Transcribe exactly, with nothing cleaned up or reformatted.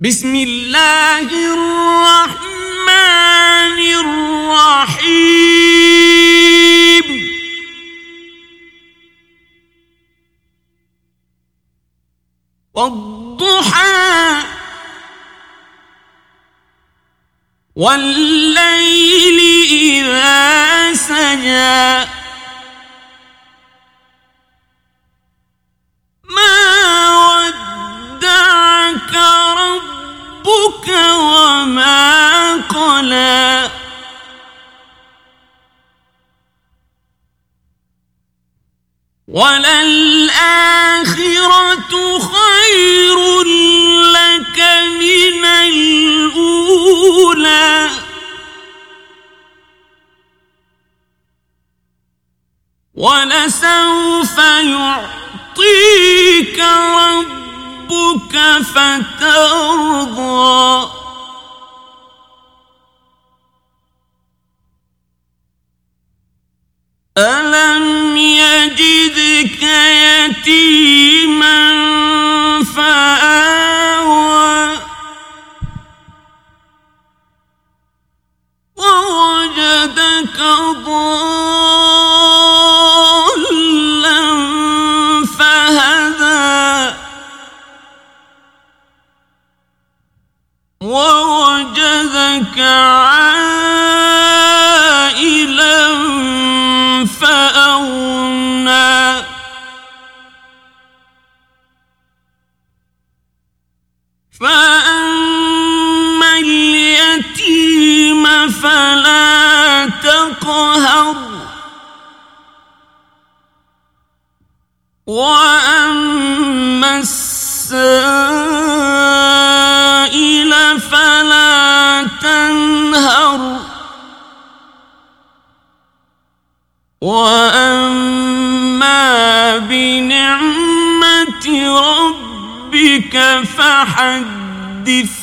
بسم الله الرحمن الرحيم والضحى والليل إذا سجى ربك وما قلى وللآخرة خير لك من الأولى ولسوف يعطيك ربك ربك فترضى ألم يجدك يتيما فآوى ووجدك ضالا فهدى ووجدك عائلا فأغنى فأما اليتيم فلا تقهر وأما السائل فلا تنهر وأما بنعمة ربك فحدث